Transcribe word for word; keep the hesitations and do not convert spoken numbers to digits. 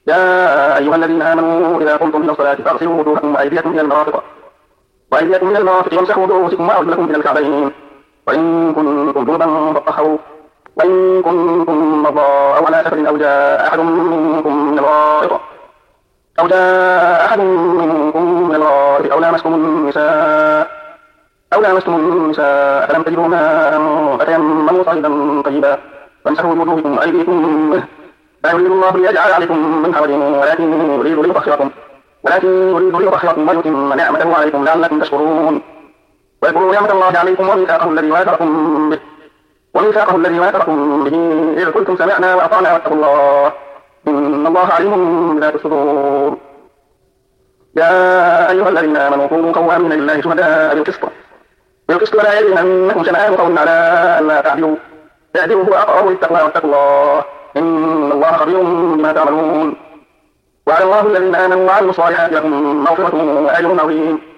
يا أيها الذين آمنوا إذا قمتم إلى الصلاة فاغسلوا وجوهكم وأيديكم إلى المرافق وأيديكم إلى المرافق وامسحوا برؤوسكم وأرجلكم إلى الكعبين وإن كنتم جنبا فاطهروا وإن كنتم مرضى أو على سفر أو جاء أحد منكم من الغائط أو جاء أحد منكم من الغائط أو لامستم النساء أو لامستم النساء فلم تجدوا ماء فتيمموا صعيدا طيبا فامسحوا بوجوهكم وأيديكم منه لا يريد الله ليجعل عليكم من حرج ولكن يريد ليطهركم ولكن يريد ليطهركم ويتم نعمته عليكم لعلكم تشكرون واذكروا نعمة الله عليكم وميثاقه الذي واثقكم به وميثاقه الذي واثقكم به إذ قلتم سمعنا وأطعنا واتقوا الله إن الله عليم بذات الصدور. يا أيها الذين آمنوا كونوا قوامين لله شهداء بالقسط بالقسط ولا يجرمنكم شنآن قوم على ألا تعدلوا اعدلوا هو أقرب للتقوى واتقوا الله إن الله خبير بما تعملون. وعلى الله الذين آمنوا وعملوا الصالحات لهم مغفرة وأجر عظيم.